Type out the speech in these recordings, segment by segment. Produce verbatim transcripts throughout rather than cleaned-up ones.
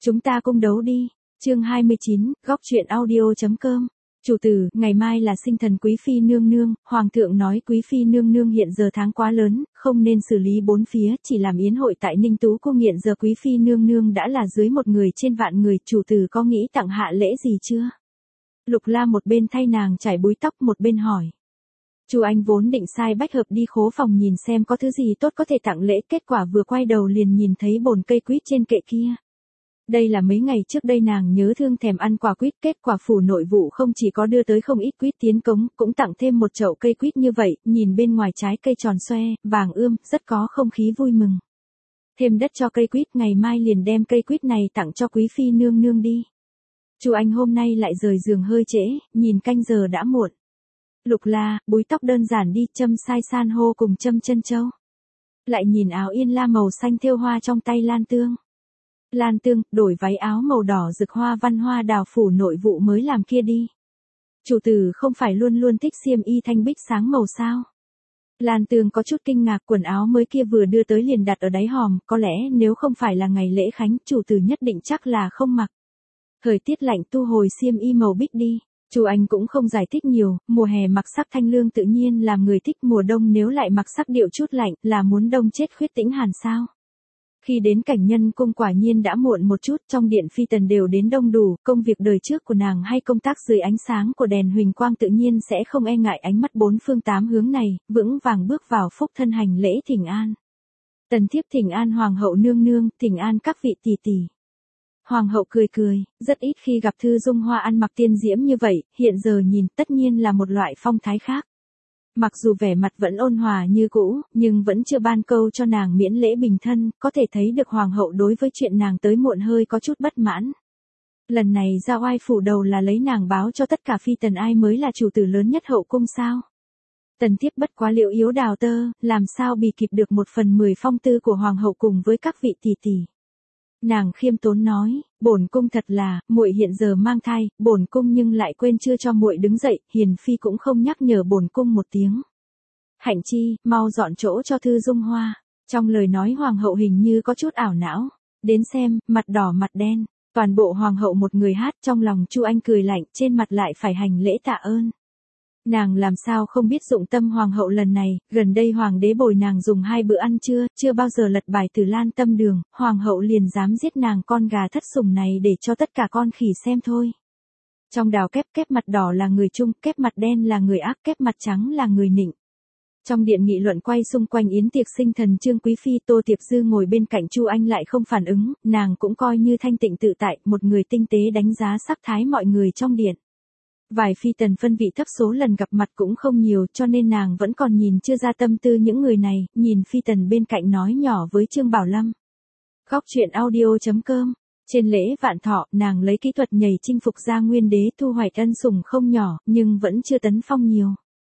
Chúng ta cung đấu đi. Chương hai mươi chín, góc truyện audio.com. Chủ tử, ngày mai là sinh thần quý phi nương nương, hoàng thượng nói quý phi nương nương hiện giờ tháng quá lớn, không nên xử lý bốn phía, chỉ làm yến hội tại Ninh Tú cung. Hiện giờ quý phi nương nương đã là dưới một người trên vạn người, chủ tử có nghĩ tặng hạ lễ gì chưa? Lục La một bên thay nàng chải búi tóc một bên hỏi. Chu Anh vốn định sai bách hợp đi khố phòng nhìn xem có thứ gì tốt có thể tặng lễ, kết quả vừa quay đầu liền nhìn thấy bồn cây quýt trên kệ kia. Đây là mấy ngày trước đây nàng nhớ thương thèm ăn quả quýt, kết quả phủ nội vụ không chỉ có đưa tới không ít quýt tiến cống, cũng tặng thêm một chậu cây quýt như vậy, nhìn bên ngoài trái cây tròn xoe, vàng ươm, rất có không khí vui mừng. Thêm đất cho cây quýt, ngày mai liền đem cây quýt này tặng cho quý phi nương nương đi. Chu Anh hôm nay lại rời giường hơi trễ, nhìn canh giờ đã muộn. Lục La, búi tóc đơn giản đi, châm sai san hô cùng châm chân châu. Lại nhìn áo yên la màu xanh thêu hoa trong tay Lan Tương. Lan Tương, đổi váy áo màu đỏ rực hoa văn hoa đào phủ nội vụ mới làm kia đi. Chủ tử không phải luôn luôn thích xiêm y thanh bích sáng màu sao? Lan Tương có chút kinh ngạc, quần áo mới kia vừa đưa tới liền đặt ở đáy hòm, có lẽ nếu không phải là ngày lễ khánh, chủ tử nhất định chắc là không mặc. Thời tiết lạnh tu hồi xiêm y màu bích đi. Chu Anh cũng không giải thích nhiều, mùa hè mặc sắc thanh lương tự nhiên làm người thích, mùa đông nếu lại mặc sắc điệu chút lạnh là muốn đông chết khuyết tĩnh hàn sao. Khi đến cảnh nhân cung quả nhiên đã muộn một chút, trong điện phi tần đều đến đông đủ, công việc đời trước của nàng hay công tác dưới ánh sáng của đèn huỳnh quang tự nhiên sẽ không e ngại ánh mắt bốn phương tám hướng này, vững vàng bước vào phúc thân hành lễ thỉnh an. Tần thiếp thỉnh an hoàng hậu nương nương, thỉnh an các vị tỷ tỷ. Hoàng hậu cười cười, rất ít khi gặp Thư Dung Hoa ăn mặc tiên diễm như vậy, hiện giờ nhìn tất nhiên là một loại phong thái khác. Mặc dù vẻ mặt vẫn ôn hòa như cũ, nhưng vẫn chưa ban câu cho nàng miễn lễ bình thân, có thể thấy được hoàng hậu đối với chuyện nàng tới muộn hơi có chút bất mãn. Lần này ra oai phủ đầu là lấy nàng báo cho tất cả phi tần ai mới là chủ tử lớn nhất hậu cung sao. Tần thiếp bất quá liệu yếu đào tơ, làm sao bì kịp được một phần mười phong tư của hoàng hậu cùng với các vị tỷ tỷ. Nàng khiêm tốn nói, bổn cung thật là, muội hiện giờ mang thai, bổn cung nhưng lại quên chưa cho muội đứng dậy, hiền phi cũng không nhắc nhở bổn cung một tiếng. Hạnh chi, mau dọn chỗ cho Thư Dung Hoa. Trong lời nói hoàng hậu hình như có chút ảo não. Đến xem, mặt đỏ mặt đen, toàn bộ hoàng hậu một người hát, trong lòng Chu Anh cười lạnh, trên mặt lại phải hành lễ tạ ơn. Nàng làm sao không biết dụng tâm hoàng hậu lần này, gần đây hoàng đế bồi nàng dùng hai bữa ăn trưa, chưa bao giờ lật bài Từ Lan tâm đường, hoàng hậu liền dám giết nàng con gà thất sủng này để cho tất cả con khỉ xem thôi. Trong đào kép, kép mặt đỏ là người trung, kép mặt đen là người ác, kép mặt trắng là người nịnh. Trong điện nghị luận quay xung quanh yến tiệc sinh thần Trương Quý Phi, Tô Tiệp Dư ngồi bên cạnh Chu Anh lại không phản ứng, nàng cũng coi như thanh tịnh tự tại, một người tinh tế đánh giá sắc thái mọi người trong điện. Vài phi tần phân vị thấp số lần gặp mặt cũng không nhiều cho nên nàng vẫn còn nhìn chưa ra tâm tư những người này, nhìn phi tần bên cạnh nói nhỏ với Trương Bảo Lâm. Góc truyện audio.com. Trên lễ vạn thọ, nàng lấy kỹ thuật nhảy chinh phục ra nguyên đế thu hoạch ân sủng không nhỏ, nhưng vẫn chưa tấn phong nhiều.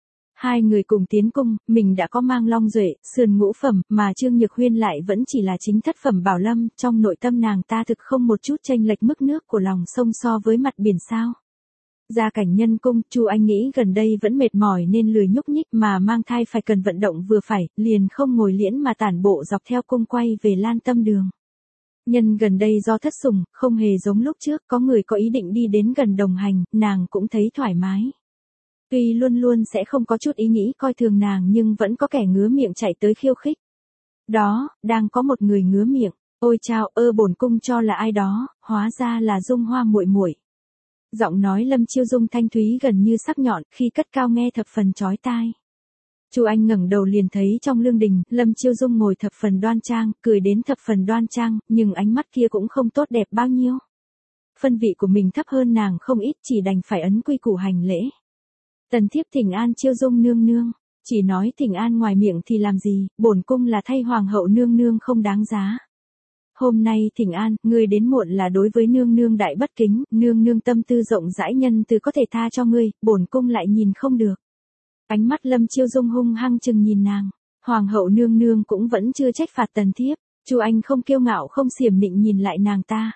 Hai người cùng tiến cung, mình đã có mang long duệ, sườn ngũ phẩm, mà Trương Nhược Huyên lại vẫn chỉ là chính thất phẩm Bảo Lâm, trong nội tâm nàng ta thực không một chút chênh lệch mức nước của lòng sông so với mặt biển sao. Ra cảnh nhân cung, Chu Anh nghĩ gần đây vẫn mệt mỏi nên lười nhúc nhích mà mang thai phải cần vận động vừa phải, liền không ngồi liễn mà tản bộ dọc theo cung quay về Lan Tâm đường. Nhân gần đây do thất sủng, không hề giống lúc trước, có người có ý định đi đến gần đồng hành, nàng cũng thấy thoải mái. Tuy luôn luôn sẽ không có chút ý nghĩ coi thường nàng nhưng vẫn có kẻ ngứa miệng chạy tới khiêu khích. Đó, đang có một người ngứa miệng, ôi chao, ơ bổn cung cho là ai đó, hóa ra là Dung Hoa muội muội. Giọng nói Lâm Chiêu Dung thanh thúy gần như sắc nhọn, khi cất cao nghe thập phần chói tai. Chu Anh ngẩng đầu liền thấy trong lương đình, Lâm Chiêu Dung ngồi thập phần đoan trang, cười đến thập phần đoan trang, nhưng ánh mắt kia cũng không tốt đẹp bao nhiêu. Phân vị của mình thấp hơn nàng không ít, chỉ đành phải ấn quy củ hành lễ. Tần thiếp thỉnh an Chiêu Dung nương nương, chỉ nói thỉnh an ngoài miệng thì làm gì, bổn cung là thay hoàng hậu nương nương không đáng giá. Hôm nay thỉnh an, ngươi đến muộn là đối với nương nương đại bất kính, nương nương tâm tư rộng rãi nhân từ có thể tha cho ngươi, bổn cung lại nhìn không được. Ánh mắt Lâm Chiêu Dung hung hăng chừng nhìn nàng, hoàng hậu nương nương cũng vẫn chưa trách phạt tần thiếp, Chu Anh không kiêu ngạo không xiểm nịnh nhìn lại nàng ta.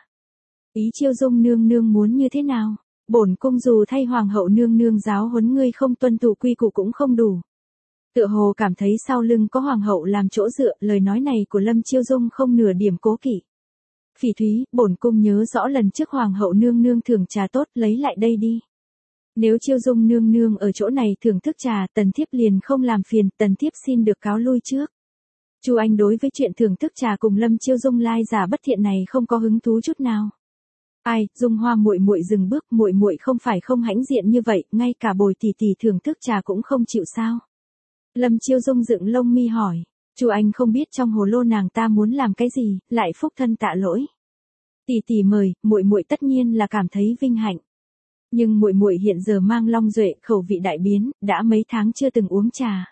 Ý Chiêu Dung nương nương muốn như thế nào? Bổn cung dù thay hoàng hậu nương nương giáo huấn ngươi không tuân thủ quy củ cũng không đủ. Tựa hồ cảm thấy sau lưng có hoàng hậu làm chỗ dựa, lời nói này của Lâm Chiêu Dung không nửa điểm cố kỵ. Phỉ Thúy, bổn cung nhớ rõ lần trước hoàng hậu nương nương thưởng trà tốt, lấy lại đây đi. Nếu Chiêu Dung nương nương ở chỗ này thưởng thức trà, tần thiếp liền không làm phiền, tần thiếp xin được cáo lui trước. Chu Anh đối với chuyện thưởng thức trà cùng Lâm Chiêu Dung lai giả bất thiện này không có hứng thú chút nào. Ai, Dung Hoa muội muội dừng bước, muội muội không phải không hãnh diện như vậy, ngay cả Bồi tỷ tỷ thưởng thức trà cũng không chịu sao? Lâm Chiêu Dung dựng lông mi hỏi. Chu Anh không biết trong hồ lô nàng ta muốn làm cái gì, lại phúc thân tạ lỗi. Tỷ tỷ mời, muội muội tất nhiên là cảm thấy vinh hạnh. Nhưng muội muội hiện giờ mang long duệ, khẩu vị đại biến, đã mấy tháng chưa từng uống trà.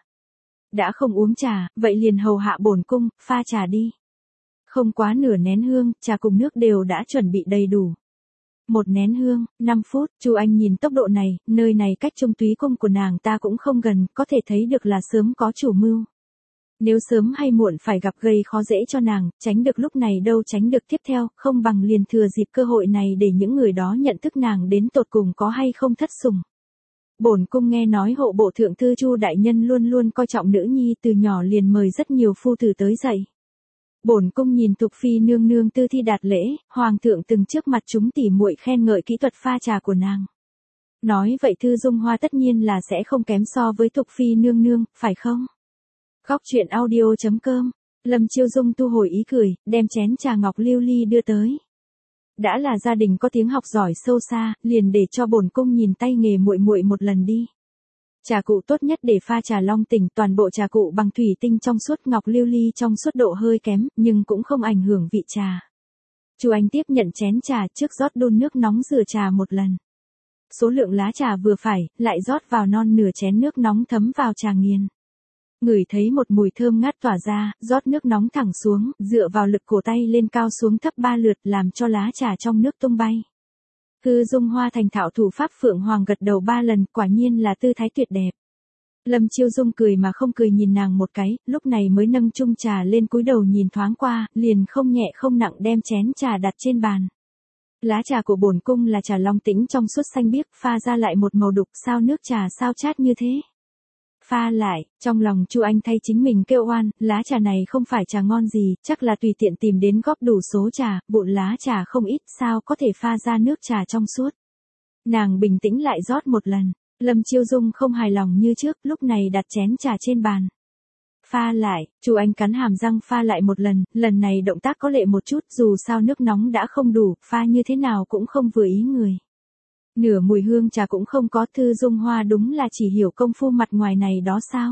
Đã không uống trà, vậy liền hầu hạ bổn cung, pha trà đi. Không quá nửa nén hương, trà cùng nước đều đã chuẩn bị đầy đủ. Một nén hương, năm phút, Chu Anh nhìn tốc độ này, nơi này cách Trung Túy cung của nàng ta cũng không gần, có thể thấy được là sớm có chủ mưu. Nếu sớm hay muộn phải gặp gây khó dễ cho nàng, tránh được lúc này đâu tránh được tiếp theo, không bằng liền thừa dịp cơ hội này để những người đó nhận thức nàng đến tột cùng có hay không thất sủng. Bổn cung nghe nói hộ bộ thượng thư Chu đại nhân luôn luôn coi trọng nữ nhi, từ nhỏ liền mời rất nhiều phu tử tới dạy. Bổn cung nhìn Thục phi nương nương tư thi đạt lễ, hoàng thượng từng trước mặt chúng tỉ muội khen ngợi kỹ thuật pha trà của nàng. Nói vậy Thư Dung Hoa tất nhiên là sẽ không kém so với Thục phi nương nương, phải không? Góc truyện audio chấm com. Lâm Chiêu Dung thu hồi ý cười, đem chén trà ngọc lưu ly đưa tới. Đã là gia đình có tiếng học giỏi sâu xa, liền để cho bổn cung nhìn tay nghề muội muội một lần đi. Trà cụ tốt nhất để pha trà long tỉnh, toàn bộ trà cụ bằng thủy tinh trong suốt, ngọc lưu ly trong suốt độ hơi kém, nhưng cũng không ảnh hưởng vị trà. Chu Anh tiếp nhận chén trà, trước rót đun nước nóng rửa trà một lần. Số lượng lá trà vừa phải, lại rót vào non nửa chén nước nóng thấm vào trà nghiền. Ngửi thấy một mùi thơm ngát tỏa ra, rót nước nóng thẳng xuống, dựa vào lực cổ tay lên cao xuống thấp ba lượt, làm cho lá trà trong nước tung bay. Thư Dung Hoa thành thạo thủ pháp Phượng Hoàng gật đầu ba lần, quả nhiên là tư thái tuyệt đẹp. Lâm Chiêu Dung cười mà không cười nhìn nàng một cái, lúc này mới nâng chung trà lên cúi đầu nhìn thoáng qua, liền không nhẹ không nặng đem chén trà đặt trên bàn. Lá trà của bổn cung là trà long tĩnh trong suốt xanh biếc, pha ra lại một màu đục, sao nước trà sao chát như thế? Pha lại, trong lòng Chu Anh thay chính mình kêu oan, lá trà này không phải trà ngon gì, chắc là tùy tiện tìm đến góp đủ số trà, bộn lá trà không ít, sao có thể pha ra nước trà trong suốt. Nàng bình tĩnh lại rót một lần, Lâm Chiêu Dung không hài lòng như trước, lúc này đặt chén trà trên bàn. Pha lại, Chu Anh cắn hàm răng pha lại một lần, lần này động tác có lệ một chút, dù sao nước nóng đã không đủ, pha như thế nào cũng không vừa ý người. Nửa mùi hương trà cũng không có, Thư Dung Hoa đúng là chỉ hiểu công phu mặt ngoài này đó sao.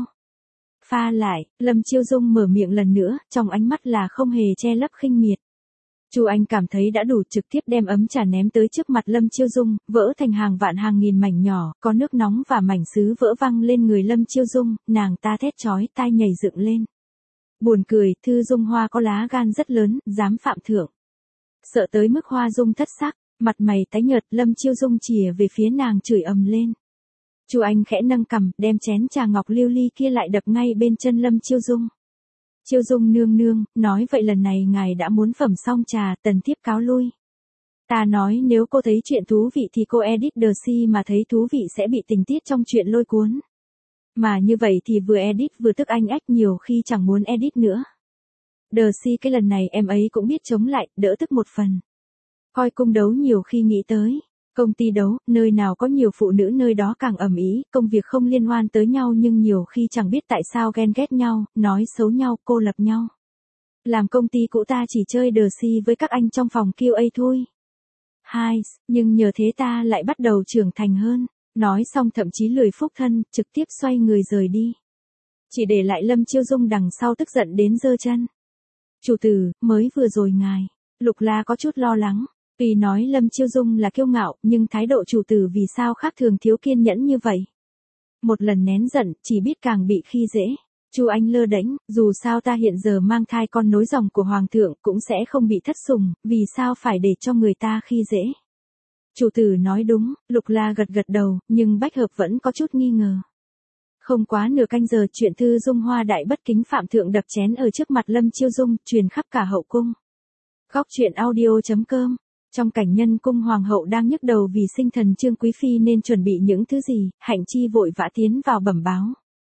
Pha lại, Lâm Chiêu Dung mở miệng lần nữa, trong ánh mắt là không hề che lấp khinh miệt. Chu Anh cảm thấy đã đủ, trực tiếp đem ấm trà ném tới trước mặt Lâm Chiêu Dung, vỡ thành hàng vạn hàng nghìn mảnh nhỏ, có nước nóng và mảnh sứ vỡ văng lên người Lâm Chiêu Dung, nàng ta thét chói tai nhảy dựng lên. Buồn cười, Thư Dung Hoa có lá gan rất lớn, dám phạm thượng. Sợ tới mức Hoa Dung thất sắc. Mặt mày tái nhợt, Lâm Chiêu Dung chìa về phía nàng chửi ầm lên. Chu Anh khẽ nâng cằm, đem chén trà ngọc lưu ly kia lại đập ngay bên chân Lâm Chiêu Dung. Chiêu Dung nương nương, nói vậy lần này ngài đã muốn phẩm xong trà, tần thiếp cáo lui. Ta nói nếu cô thấy chuyện thú vị thì cô edit the si mà thấy thú vị sẽ bị tình tiết trong chuyện lôi cuốn. Mà như vậy thì vừa edit vừa tức anh ách, nhiều khi chẳng muốn edit nữa. The si cái lần này em ấy cũng biết chống lại, đỡ tức một phần. Coi cung đấu nhiều khi nghĩ tới, công ty đấu, nơi nào có nhiều phụ nữ nơi đó càng ầm ĩ, công việc không liên quan tới nhau nhưng nhiều khi chẳng biết tại sao ghen ghét nhau, nói xấu nhau, cô lập nhau. Làm công ty cũ ta chỉ chơi The Si với các anh trong phòng Q A thôi. Hai, nhưng nhờ thế ta lại bắt đầu trưởng thành hơn, nói xong thậm chí lười phúc thân, trực tiếp xoay người rời đi. Chỉ để lại Lâm Chiêu Dung đằng sau tức giận đến giơ chân. Chủ tử, mới vừa rồi ngài, Lục La có chút lo lắng. Tuy nói Lâm Chiêu Dung là kiêu ngạo, nhưng thái độ chủ tử vì sao khác thường thiếu kiên nhẫn như vậy. Một lần nén giận, chỉ biết càng bị khi dễ. Chu Anh lơ đễnh, dù sao ta hiện giờ mang thai con nối dòng của hoàng thượng, cũng sẽ không bị thất sủng, vì sao phải để cho người ta khi dễ. Chủ tử nói đúng, Lục La gật gật đầu, nhưng Bách Hợp vẫn có chút nghi ngờ. Không quá nửa canh giờ, chuyện Thư Dung Hoa đại bất kính phạm thượng đập chén ở trước mặt Lâm Chiêu Dung, truyền khắp cả hậu cung. Góc truyện audio chấm com. Trong cảnh nhân cung hoàng hậu đang nhức đầu vì sinh thần Trương Quý Phi nên chuẩn bị những thứ gì, Hạnh Chi vội vã tiến vào bẩm báo.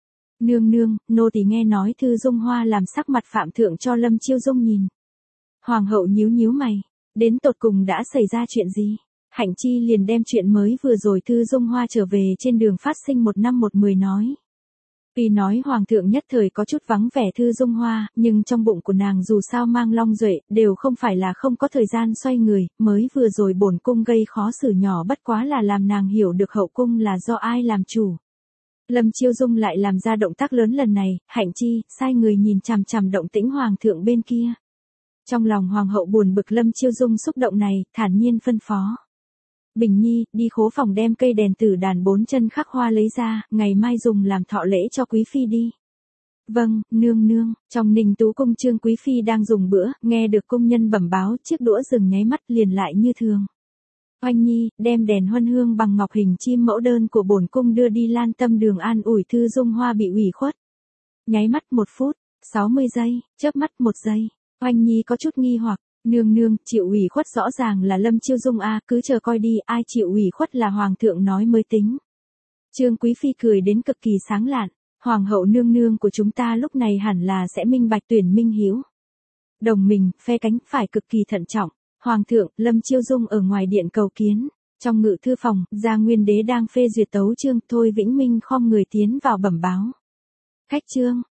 Nương nương, nô tỳ nghe nói Thư Dung Hoa làm sắc mặt phạm thượng cho Lâm Chiêu Dung nhìn. Hoàng hậu nhíu nhíu mày, Đến tột cùng đã xảy ra chuyện gì? Hạnh Chi liền đem chuyện mới vừa rồi Thư Dung Hoa trở về trên đường phát sinh một năm một mười nói. Tuy nói Hoàng thượng nhất thời có chút vắng vẻ Thư Dung Hoa, nhưng trong bụng của nàng dù sao mang Long Duệ, đều không phải là không có thời gian xoay người, mới vừa rồi bổn cung gây khó xử nhỏ bất quá là làm nàng hiểu được hậu cung là do ai làm chủ. Lâm Chiêu Dung lại làm ra động tác lớn lần này, Hạnh Chi, sai người nhìn chằm chằm động tĩnh Hoàng thượng bên kia. Trong lòng Hoàng hậu buồn bực Lâm Chiêu Dung xúc động này, thản nhiên phân phó. Bình Nhi, đi khố phòng đem cây đèn tử đàn bốn chân khắc hoa lấy ra, ngày mai dùng làm thọ lễ cho quý phi đi. Vâng, nương nương, trong Ninh Tú cung Trương quý phi đang dùng bữa, nghe được công nhân bẩm báo, chiếc đũa dừng nháy mắt liền lại như thường. Oanh Nhi, đem đèn huân hương bằng ngọc hình chim mẫu đơn của bổn cung đưa đi Lan Tâm đường an ủi Thư Dung Hoa bị ủy khuất. Nháy mắt một phút, sáu mươi giây, chớp mắt một giây. Oanh Nhi có chút nghi hoặc. Nương nương, chịu ủy khuất rõ ràng là Lâm Chiêu Dung a, cứ chờ coi đi, ai chịu ủy khuất là Hoàng thượng nói mới tính. Trương quý phi cười đến cực kỳ sáng lạn, Hoàng hậu nương nương của chúng ta lúc này hẳn là sẽ minh bạch tuyển minh hiếu. Đồng mình, phe cánh, phải cực kỳ thận trọng. Hoàng thượng, Lâm Chiêu Dung ở ngoài điện cầu kiến. Trong ngự thư phòng, Gia Nguyên đế đang phê duyệt tấu chương, Thôi Vĩnh Minh khom người tiến vào bẩm báo. Khách trương,